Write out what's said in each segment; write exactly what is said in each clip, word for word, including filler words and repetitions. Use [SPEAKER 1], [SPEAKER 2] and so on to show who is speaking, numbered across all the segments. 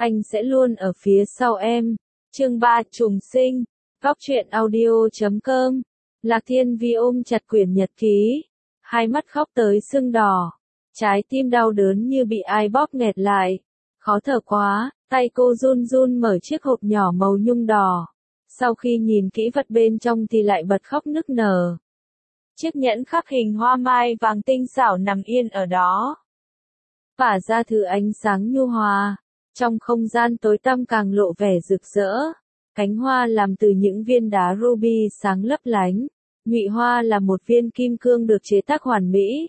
[SPEAKER 1] anh sẽ luôn ở phía sau em. Chương ba Trùng sinh. Góc truyện audio chấm com. Lạc Thiên Vi ôm chặt quyển nhật ký, hai mắt khóc tới sưng đỏ, trái tim đau đớn như bị ai bóp nghẹt lại. Khó thở quá, tay cô run run mở chiếc hộp nhỏ màu nhung đỏ. Sau khi nhìn kỹ vật bên trong thì lại bật khóc nức nở. Chiếc nhẫn khắc hình hoa mai vàng tinh xảo nằm yên ở đó, tỏa ra thứ ánh sáng nhu hòa. Trong không gian tối tăm càng lộ vẻ rực rỡ. Cánh hoa làm từ những viên đá ruby sáng lấp lánh. Nhụy hoa là một viên kim cương được chế tác hoàn mỹ.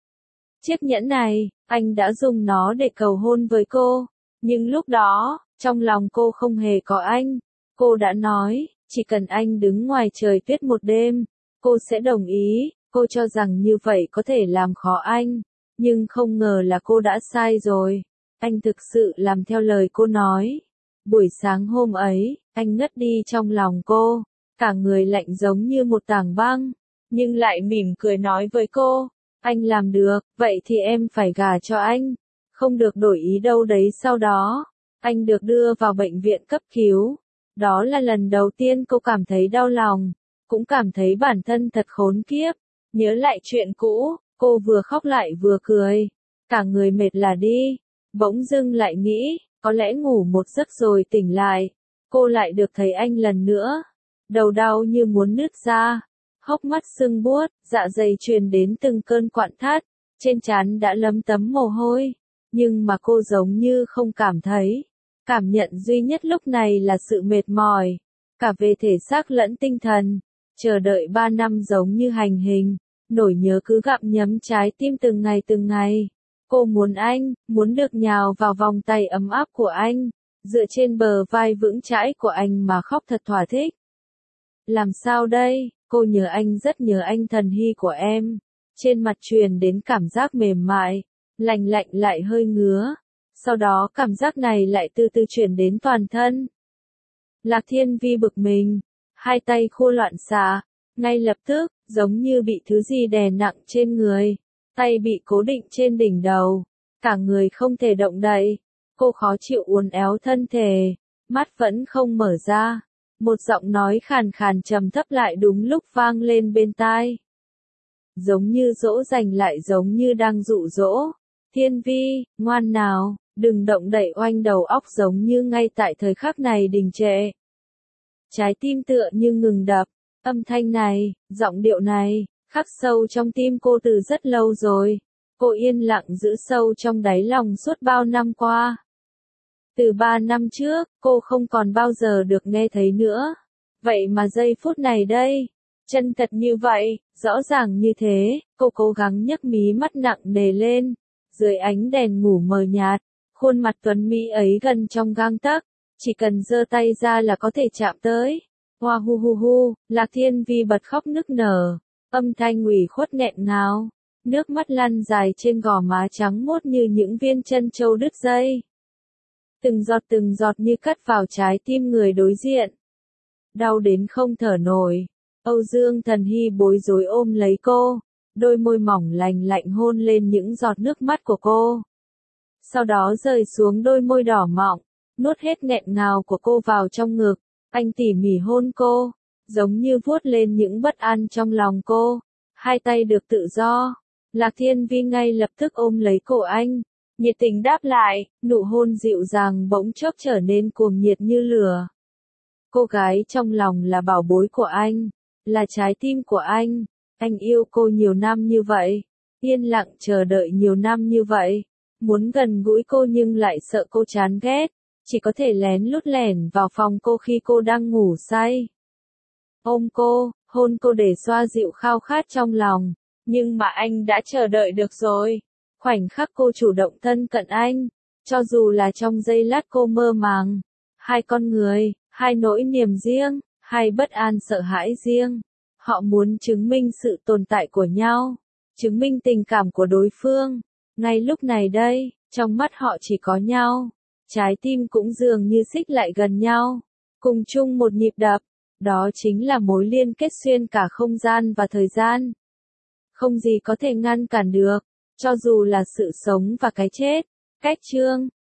[SPEAKER 1] Chiếc nhẫn này, anh đã dùng nó để cầu hôn với cô. Nhưng lúc đó, trong lòng cô không hề có anh. Cô đã nói, chỉ cần anh đứng ngoài trời tuyết một đêm, cô sẽ đồng ý. Cô cho rằng như vậy có thể làm khó anh. Nhưng không ngờ là cô đã sai rồi. Anh thực sự làm theo lời cô nói. Buổi sáng hôm ấy, anh ngất đi trong lòng cô. Cả người lạnh giống như một tảng băng. Nhưng lại mỉm cười nói với cô. Anh làm được, vậy thì em phải gả cho anh. Không được đổi ý đâu đấy. Sau đó, anh được đưa vào bệnh viện cấp cứu. Đó là lần đầu tiên cô cảm thấy đau lòng. Cũng cảm thấy bản thân thật khốn kiếp. Nhớ lại chuyện cũ, cô vừa khóc lại vừa cười. Cả người mệt là đi. Bỗng dưng lại nghĩ, có lẽ ngủ một giấc rồi tỉnh lại. Cô lại được thấy anh lần nữa. Đầu đau như muốn nứt ra. Hốc mắt sưng buốt, dạ dày truyền đến từng cơn quặn thắt. Trên trán đã lấm tấm mồ hôi. Nhưng mà cô giống như không cảm thấy. Cảm nhận duy nhất lúc này là sự mệt mỏi. Cả về thể xác lẫn tinh thần. Chờ đợi ba năm giống như hành hình. Nỗi nhớ cứ gặm nhấm trái tim từng ngày từng ngày. Cô muốn anh, muốn được nhào vào vòng tay ấm áp của anh. Dựa trên bờ vai vững chãi của anh mà khóc thật thỏa thích. Làm sao đây, cô nhớ anh rất nhớ anh thần hy của em. Trên mặt truyền đến cảm giác mềm mại, lạnh lạnh lại hơi ngứa. Sau đó cảm giác này lại từ từ chuyển đến toàn thân. Lạc Thiên Vi bực mình, hai tay khô loạn xạ, ngay lập tức, giống như bị thứ gì đè nặng trên người. Tay bị cố định trên đỉnh đầu, cả người không thể động đậy. Cô khó chịu uốn éo thân thể, mắt vẫn không mở ra. Một giọng nói khàn khàn trầm thấp lại đúng lúc vang lên bên tai. Giống như dỗ dành lại giống như đang dụ dỗ. Thiên Vi, ngoan nào, đừng động đậy. Oanh đầu óc giống như ngay tại thời khắc này đình trệ. Trái tim tựa như ngừng đập. Âm thanh này, giọng điệu này, khắc sâu trong tim cô từ rất lâu rồi. Cô yên lặng giữ sâu trong đáy lòng suốt bao năm qua. Từ ba năm trước, cô không còn bao giờ được nghe thấy nữa. Vậy mà giây phút này đây, chân thật như vậy, rõ ràng như thế, cô cố gắng nhấc mí mắt nặng nề lên. Dưới ánh đèn ngủ mờ nhạt, khuôn mặt tuấn mỹ ấy gần trong gang tấc, chỉ cần giơ tay ra là có thể chạm tới. Hoa hu hu hu, Lạc Thiên Vi bật khóc nức nở, âm thanh ủy khuất nghẹn ngào, nước mắt lăn dài trên gò má trắng muốt như những viên chân châu đứt dây. Từng giọt từng giọt như cắt vào trái tim người đối diện. Đau đến không thở nổi. Âu Dương Thần Hy bối rối ôm lấy cô, đôi môi mỏng lành lạnh hôn lên những giọt nước mắt của cô. Sau đó rơi xuống đôi môi đỏ mọng, nuốt hết nghẹn ngào của cô vào trong ngực. Anh tỉ mỉ hôn cô, giống như vuốt lên những bất an trong lòng cô. Hai tay được tự do. Lạc Thiên Vi ngay lập tức ôm lấy cổ anh, nhiệt tình đáp lại, nụ hôn dịu dàng bỗng chốc trở nên cuồng nhiệt như lửa. Cô gái trong lòng là bảo bối của anh, là trái tim của anh. Anh yêu cô nhiều năm như vậy, yên lặng chờ đợi nhiều năm như vậy, muốn gần gũi cô nhưng lại sợ cô chán ghét, chỉ có thể lén lút lẻn vào phòng cô khi cô đang ngủ say. Ôm cô, hôn cô để xoa dịu khao khát trong lòng, nhưng mà anh đã chờ đợi được rồi. Khoảnh khắc cô chủ động thân cận anh, cho dù là trong giây lát cô mơ màng. Hai con người, hai nỗi niềm riêng, hai bất an sợ hãi riêng. Họ muốn chứng minh sự tồn tại của nhau, chứng minh tình cảm của đối phương. Ngay lúc này đây, trong mắt họ chỉ có nhau. Trái tim cũng dường như xích lại gần nhau, cùng chung một nhịp đập. Đó chính là mối liên kết xuyên cả không gian và thời gian. Không gì có thể ngăn cản được, cho dù là sự sống và cái chết. Cách chương